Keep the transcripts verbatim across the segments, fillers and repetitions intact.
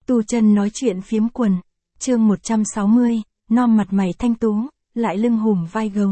Tu Chân nói chuyện phiếm quần, chương một trăm sáu mươi, non mặt mày thanh tú, lại lưng hùm vai gấu.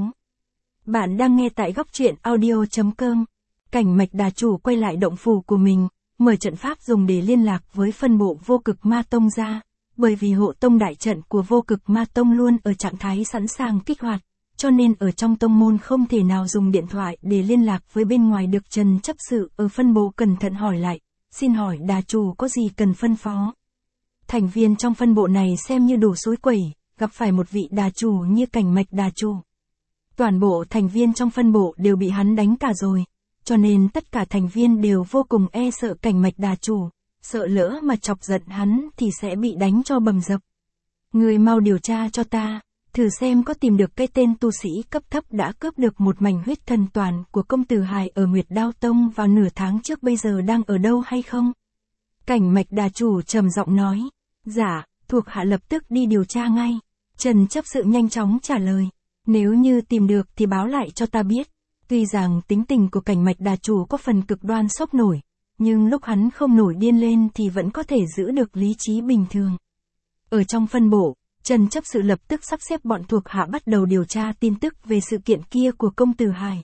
Bạn đang nghe tại góc truyện audio.com. Cảnh Mạch Đà chủ quay lại động phủ của mình, mở trận pháp dùng để liên lạc với phân bộ Vô Cực Ma Tông ra, bởi vì hộ tông đại trận của Vô Cực Ma Tông luôn ở trạng thái sẵn sàng kích hoạt, cho nên ở trong tông môn không thể nào dùng điện thoại để liên lạc với bên ngoài được. Trần chấp sự ở phân bộ cẩn thận hỏi lại, xin hỏi Đà chủ có gì cần phân phó? Thành viên trong phân bộ này xem như đủ suối quẩy, gặp phải một vị đà chủ như Cảnh Mạch Đà chủ. Toàn bộ thành viên trong phân bộ đều bị hắn đánh cả rồi, cho nên tất cả thành viên đều vô cùng e sợ Cảnh Mạch Đà chủ, sợ lỡ mà chọc giận hắn thì sẽ bị đánh cho bầm dập. Người mau điều tra cho ta, thử xem có tìm được cái tên tu sĩ cấp thấp đã cướp được một mảnh huyết thần toàn của công tử Hải ở Nguyệt Đao Tông vào nửa tháng trước bây giờ đang ở đâu hay không? Cảnh Mạch Đà chủ trầm giọng nói. Dạ, thuộc hạ lập tức đi điều tra ngay. Trần chấp sự nhanh chóng trả lời. Nếu như tìm được thì báo lại cho ta biết. Tuy rằng tính tình của Cảnh Mạch Đà chủ có phần cực đoan sốc nổi, nhưng lúc hắn không nổi điên lên thì vẫn có thể giữ được lý trí bình thường. Ở trong phân bộ, Trần chấp sự lập tức sắp xếp bọn thuộc hạ bắt đầu điều tra tin tức về sự kiện kia của công tử Hải.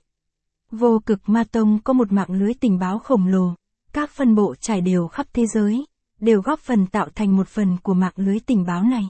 Vô Cực Ma Tông có một mạng lưới tình báo khổng lồ, các phân bộ trải đều khắp thế giới, đều góp phần tạo thành một phần của mạng lưới tình báo này.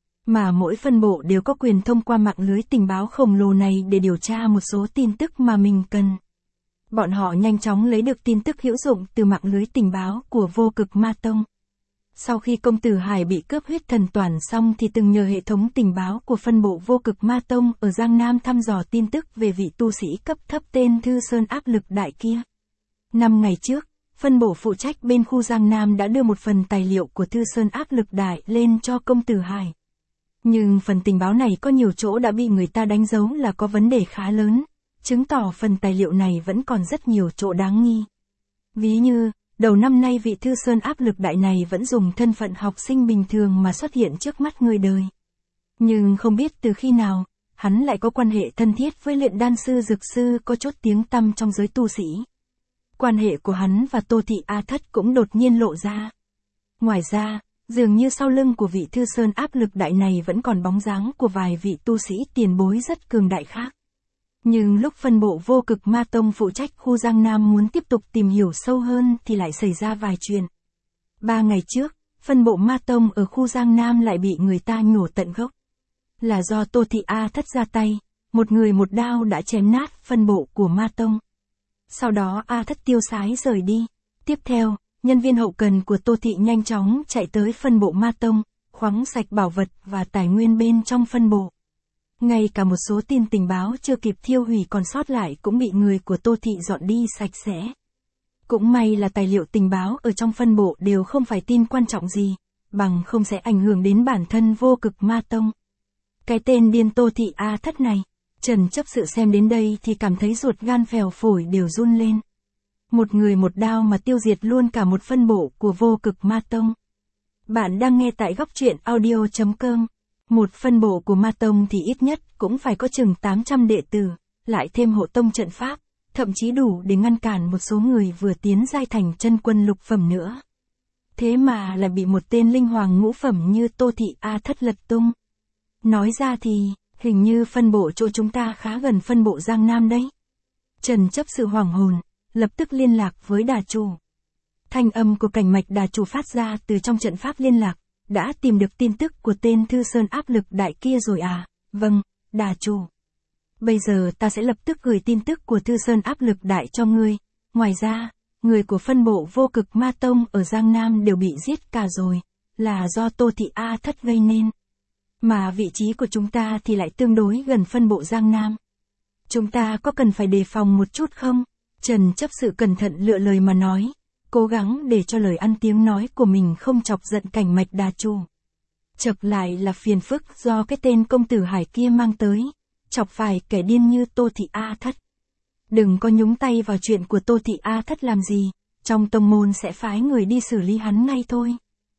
Mà mỗi phân bộ đều có quyền thông qua mạng lưới tình báo khổng lồ này để điều tra một số tin tức mà mình cần. Bọn họ nhanh chóng lấy được tin tức hữu dụng từ mạng lưới tình báo của Vô Cực Ma Tông. Sau khi công tử Hải bị cướp huyết thần toàn xong thì từng nhờ hệ thống tình báo của phân bộ Vô Cực Ma Tông ở Giang Nam thăm dò tin tức về vị tu sĩ cấp thấp tên Thư Sơn áp lực đại kia. Năm ngày trước, phân bộ phụ trách bên khu Giang Nam đã đưa một phần tài liệu của Thư Sơn áp lực đại lên cho công tử Hải. Nhưng phần tình báo này có nhiều chỗ đã bị người ta đánh dấu là có vấn đề khá lớn, chứng tỏ phần tài liệu này vẫn còn rất nhiều chỗ đáng nghi. Ví như, đầu năm nay vị Thư Sơn áp lực đại này vẫn dùng thân phận học sinh bình thường mà xuất hiện trước mắt người đời. Nhưng không biết từ khi nào, hắn lại có quan hệ thân thiết với luyện đan sư Dực sư có chốt tiếng tăm trong giới tu sĩ. Quan hệ của hắn và Tô Thị A Thất cũng đột nhiên lộ ra. Ngoài ra, dường như sau lưng của vị Thư Sơn áp lực đại này vẫn còn bóng dáng của vài vị tu sĩ tiền bối rất cường đại khác. Nhưng lúc phân bộ Vô Cực Ma Tông phụ trách khu Giang Nam muốn tiếp tục tìm hiểu sâu hơn thì lại xảy ra vài chuyện. Ba ngày trước, phân bộ Ma Tông ở khu Giang Nam lại bị người ta nhổ tận gốc. Là do Tô Thị A Thất ra tay, một người một đao đã chém nát phân bộ của Ma Tông. Sau đó A Thất tiêu sái rời đi. Tiếp theo, nhân viên hậu cần của Tô Thị nhanh chóng chạy tới phân bộ Ma Tông, khoáng sạch bảo vật và tài nguyên bên trong phân bộ. Ngay cả một số tin tình báo chưa kịp thiêu hủy còn sót lại cũng bị người của Tô Thị dọn đi sạch sẽ. Cũng may là tài liệu tình báo ở trong phân bộ đều không phải tin quan trọng gì, bằng không sẽ ảnh hưởng đến bản thân Vô Cực Ma Tông. Cái tên điên Tô Thị A Thất này, Trần chấp sự xem đến đây thì cảm thấy ruột gan phèo phổi đều run lên. Một người một đao mà tiêu diệt luôn cả một phân bộ của Vô Cực Ma Tông. Bạn đang nghe tại góc truyện audio.com. Một phân bộ của Ma Tông thì ít nhất cũng phải có chừng tám trăm đệ tử, lại thêm hộ tông trận pháp, thậm chí đủ để ngăn cản một số người vừa tiến giai thành chân quân lục phẩm nữa. Thế mà lại bị một tên linh hoàng ngũ phẩm như Tô Thị A Thất lật tung. Nói ra thì, hình như phân bộ chỗ chúng ta khá gần phân bộ Giang Nam đấy. Trần chấp sự hoảng hồn, lập tức liên lạc với đà chủ. Thanh âm của Cảnh Mạch Đà chủ phát ra từ trong trận pháp liên lạc. Đã tìm được tin tức của tên Thư Sơn áp lực đại kia rồi à? Vâng, đà chủ. Bây giờ ta sẽ lập tức gửi tin tức của Thư Sơn áp lực đại cho ngươi. Ngoài ra, người của phân bộ Vô Cực Ma Tông ở Giang Nam đều bị giết cả rồi, là do Tô Thị A Thất gây nên. Mà vị trí của chúng ta thì lại tương đối gần phân bộ Giang Nam. Chúng ta có cần phải đề phòng một chút không? Trần chấp sự cẩn thận lựa lời mà nói. Cố gắng để cho lời ăn tiếng nói của mình không chọc giận Cảnh Mạch Đà chủ. Chập lại là phiền phức do cái tên công tử Hải kia mang tới, chọc phải kẻ điên như Tô Thị A Thất. Đừng có nhúng tay vào chuyện của Tô Thị A Thất làm gì, trong tông môn sẽ phái người đi xử lý hắn ngay thôi.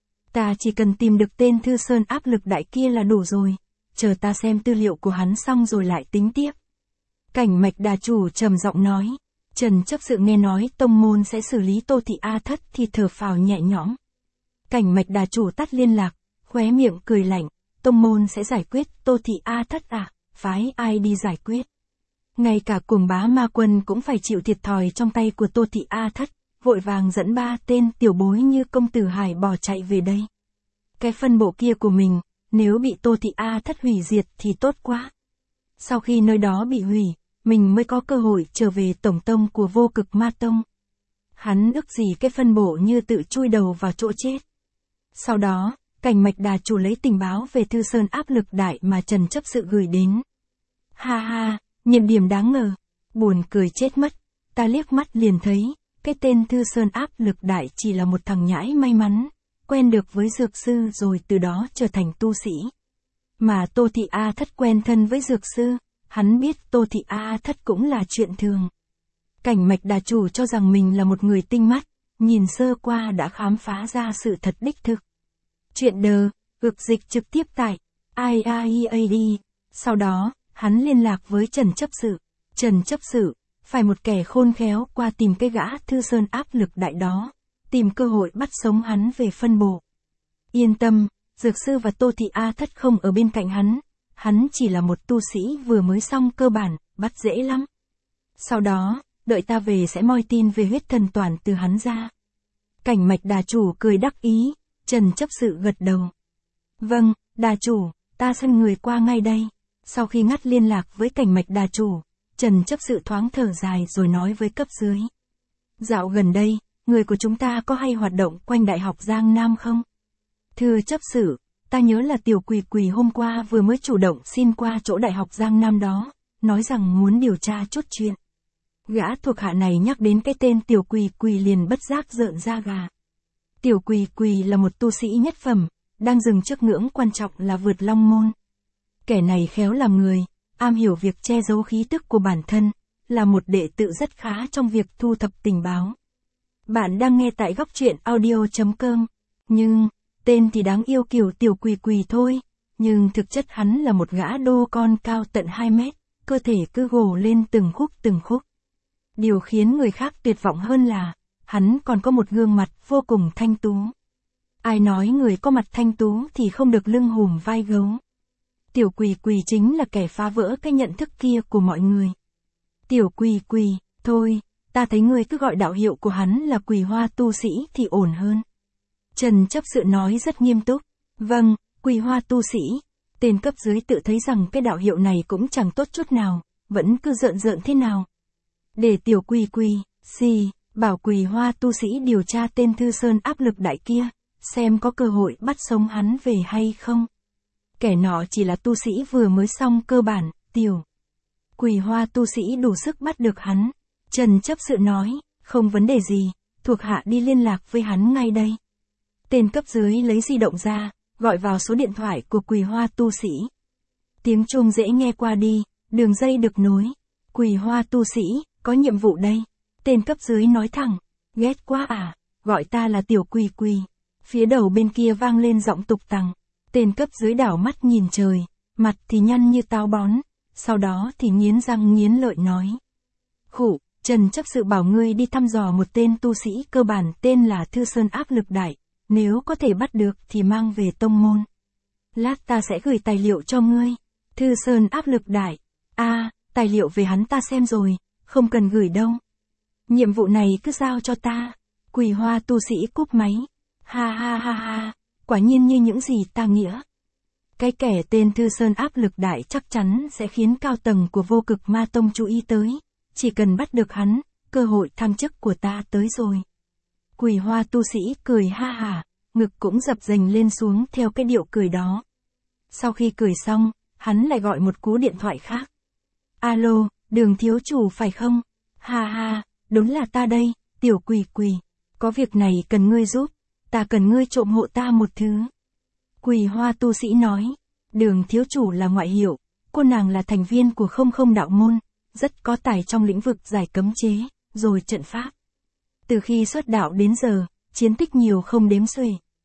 Ta chỉ cần tìm được tên Thư Sơn áp lực đại kia là đủ rồi, chờ ta xem tư liệu của hắn xong rồi lại tính tiếp. Cảnh Mạch Đà chủ trầm giọng nói. Trần chấp sự nghe nói tông môn sẽ xử lý Tô Thị A Thất thì thở phào nhẹ nhõm. Cảnh Mạch đà chủ tắt liên lạc, khóe miệng cười lạnh, tông môn sẽ giải quyết, Tô Thị A Thất à, phái ai đi giải quyết. Ngay cả Cuồng Bá Ma Quân cũng phải chịu thiệt thòi trong tay của Tô Thị A Thất, vội vàng dẫn ba tên tiểu bối như công tử Hải bỏ chạy về đây. Cái phân bộ kia của mình, nếu bị Tô Thị A Thất hủy diệt thì tốt quá. Sau khi nơi đó bị hủy, mình mới có cơ hội trở về tổng tông của Vô Cực Ma Tông. Hắn ức gì cái phân bộ như tự chui đầu vào chỗ chết. Sau đó, Cảnh Mạch đà chủ lấy tình báo về Thư Sơn áp lực đại mà Trần chấp sự gửi đến. Ha ha, nhìn điểm đáng ngờ, buồn cười chết mất, ta liếc mắt liền thấy, cái tên Thư Sơn áp lực đại chỉ là một thằng nhãi may mắn, quen được với dược sư rồi từ đó trở thành tu sĩ. Mà Tô Thị A Thất quen thân với dược sư, hắn biết Tô Thị A Thất cũng là chuyện thường. Cảnh Mạch đà chủ cho rằng mình là một người tinh mắt, nhìn sơ qua đã khám phá ra sự thật đích thực. Chuyện đờ, ược dịch trực tiếp tại i a e a d. Sau đó, hắn liên lạc với Trần chấp sự. Trần chấp sự, phải một kẻ khôn khéo qua tìm cái gã Thư Sơn áp lực đại đó, tìm cơ hội bắt sống hắn về phân bộ. Yên tâm, dược sư và Tô Thị A Thất không ở bên cạnh hắn, hắn chỉ là một tu sĩ vừa mới xong cơ bản, bắt dễ lắm. Sau đó, đợi ta về sẽ moi tin về huyết thần toàn từ hắn ra. Cảnh Mạch đà chủ cười đắc ý, Trần chấp sự gật đầu. Vâng, đà chủ, ta săn người qua ngay đây. Sau khi ngắt liên lạc với Cảnh Mạch đà chủ, Trần chấp sự thoáng thở dài rồi nói với cấp dưới. Dạo gần đây, người của chúng ta có hay hoạt động quanh Đại học Giang Nam không? Thưa chấp sự, ta nhớ là Tiểu Quỳ Quỳ hôm qua vừa mới chủ động xin qua chỗ Đại học Giang Nam đó, nói rằng muốn điều tra chút chuyện. Gã thuộc hạ này nhắc đến cái tên Tiểu Quỳ Quỳ liền bất giác rợn da gà. Tiểu Quỳ Quỳ là một tu sĩ nhất phẩm, đang dừng trước ngưỡng quan trọng là vượt long môn. Kẻ này khéo làm người, am hiểu việc che giấu khí tức của bản thân, là một đệ tử rất khá trong việc thu thập tình báo. Bạn đang nghe tại góc truyện audio chấm com, nhưng, tên thì đáng yêu kiểu Tiểu Quỳ Quỳ thôi, nhưng thực chất hắn là một gã đô con cao tận hai mét, cơ thể cứ gồ lên từng khúc từng khúc. Điều khiến người khác tuyệt vọng hơn là, hắn còn có một gương mặt vô cùng thanh tú. Ai nói người có mặt thanh tú thì không được lưng hùm vai gấu. Tiểu Quỳ Quỳ chính là kẻ phá vỡ cái nhận thức kia của mọi người. Tiểu Quỳ Quỳ, thôi, ta thấy người cứ gọi đạo hiệu của hắn là Quỳ Hoa tu sĩ thì ổn hơn. Trần chấp sự nói rất nghiêm túc. Vâng, Quỳ Hoa tu sĩ. Tên cấp dưới tự thấy rằng cái đạo hiệu này cũng chẳng tốt chút nào, vẫn cứ rợn rợn thế nào. Để Tiểu Quỳ Quỳ, si, bảo Quỳ Hoa tu sĩ điều tra tên Thư Sơn áp lực đại kia, xem có cơ hội bắt sống hắn về hay không. Kẻ nọ chỉ là tu sĩ vừa mới xong cơ bản, Tiểu Quỳ Hoa tu sĩ đủ sức bắt được hắn. Trần chấp sự nói, không vấn đề gì, thuộc hạ đi liên lạc với hắn ngay đây. Tên cấp dưới lấy di động ra, gọi vào số điện thoại của Quỳ Hoa tu sĩ. Tiếng chuông dễ nghe qua đi, đường dây được nối. Quỳ Hoa tu sĩ, có nhiệm vụ đây. Tên cấp dưới nói thẳng, ghét quá à, gọi ta là Tiểu Quỳ Quỳ. Phía đầu bên kia vang lên giọng tục tằng. Tên cấp dưới đảo mắt nhìn trời, mặt thì nhăn như táo bón, sau đó thì nghiến răng nghiến lợi nói. Khụ, Trần chấp sự bảo ngươi đi thăm dò một tên tu sĩ cơ bản tên là Thư Sơn áp lực đại, nếu có thể bắt được thì mang về tông môn. Lát ta sẽ gửi tài liệu cho ngươi. Thư Sơn áp lực đại, a à, tài liệu về hắn ta xem rồi, không cần gửi đâu. Nhiệm vụ này cứ giao cho ta. Quỳ Hoa tu sĩ cúp máy. Ha ha ha ha, quả nhiên như những gì ta nghĩa. Cái kẻ tên Thư Sơn áp lực đại chắc chắn sẽ khiến cao tầng của Vô Cực Ma Tông chú ý tới. Chỉ cần bắt được hắn, cơ hội thăng chức của ta tới rồi. Quỳ Hoa tu sĩ cười ha hả, ngực cũng dập dềnh lên xuống theo cái điệu cười đó. Sau khi cười xong, hắn lại gọi một cú điện thoại khác. Alo, Đường thiếu chủ phải không? Ha ha, đúng là ta đây, Tiểu Quỳ Quỳ. Có việc này cần ngươi giúp, ta cần ngươi trộm hộ ta một thứ. Quỳ Hoa tu sĩ nói, Đường thiếu chủ là ngoại hiệu, cô nàng là thành viên của không không đạo môn, rất có tài trong lĩnh vực giải cấm chế, rồi trận pháp. Từ khi xuất đạo đến giờ, chiến tích nhiều không đếm xuể.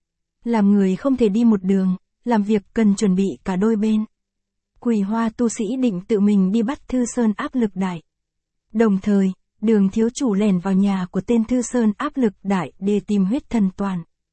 Làm người không thể đi một đường, làm việc cần chuẩn bị cả đôi bên. Quỳ Hoa tu sĩ định tự mình đi bắt Thư Sơn áp lực đại. Đồng thời, Đường thiếu chủ lẻn vào nhà của tên Thư Sơn áp lực đại để tìm huyết thần toàn.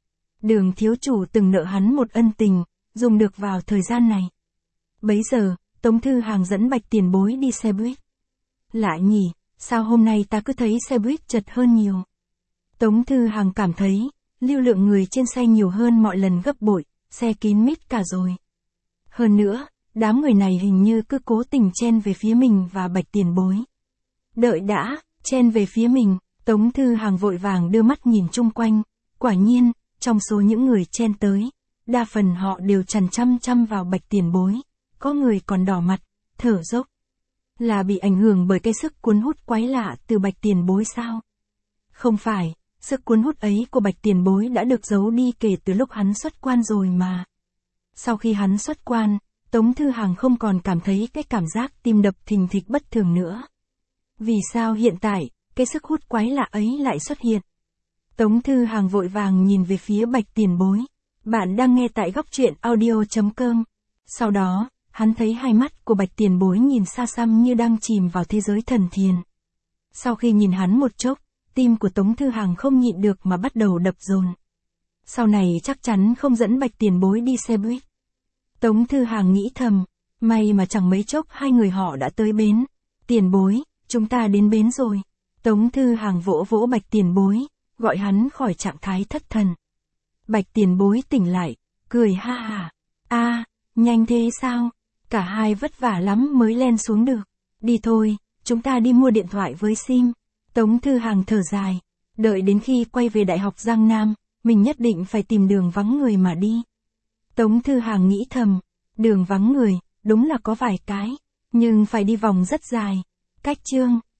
Đường thiếu chủ từng nợ hắn một ân tình, dùng được vào thời gian này. Bấy giờ, Tống Thư Hàng dẫn Bạch Tiền Bối đi xe buýt. Lạ nhỉ, sao hôm nay ta cứ thấy xe buýt chật hơn nhiều. Tống Thư Hàng cảm thấy, lưu lượng người trên xe nhiều hơn mọi lần gấp bội, xe kín mít cả rồi. Hơn nữa, đám người này hình như cứ cố tình chen về phía mình và Bạch Tiền Bối. Đợi đã, chen về phía mình, Tống Thư Hàng vội vàng đưa mắt nhìn chung quanh, quả nhiên, trong số những người chen tới, đa phần họ đều chằm chăm chăm vào Bạch Tiền Bối, có người còn đỏ mặt, thở dốc. Là bị ảnh hưởng bởi cái sức cuốn hút quái lạ từ Bạch Tiền Bối sao? Không phải, sức cuốn hút ấy của Bạch Tiền Bối đã được giấu đi kể từ lúc hắn xuất quan rồi mà. Sau khi hắn xuất quan, Tống Thư Hàng không còn cảm thấy cái cảm giác tim đập thình thịch bất thường nữa. Vì sao hiện tại, cái sức hút quái lạ ấy lại xuất hiện? Tống Thư Hàng vội vàng nhìn về phía Bạch Tiền Bối. Bạn đang nghe tại góc truyện audio chấm com. Sau đó, hắn thấy hai mắt của Bạch Tiền Bối nhìn xa xăm như đang chìm vào thế giới thần thiền. Sau khi nhìn hắn một chốc, tim của Tống Thư Hàng không nhịn được mà bắt đầu đập dồn. Sau này chắc chắn không dẫn Bạch Tiền Bối đi xe buýt. Tống Thư Hàng nghĩ thầm, may mà chẳng mấy chốc hai người họ đã tới bến. Tiền Bối, chúng ta đến bến rồi. Tống Thư Hàng vỗ vỗ Bạch Tiền Bối, gọi hắn khỏi trạng thái thất thần. Bạch Tiền Bối tỉnh lại, cười ha ha. A, nhanh thế sao? Cả hai vất vả lắm mới lên xuống được. Đi thôi, chúng ta đi mua điện thoại với sim. Tống Thư Hàng thở dài, đợi đến khi quay về Đại học Giang Nam, mình nhất định phải tìm đường vắng người mà đi. Tống Thư Hàng nghĩ thầm, đường vắng người, đúng là có vài cái, nhưng phải đi vòng rất dài. Cách chương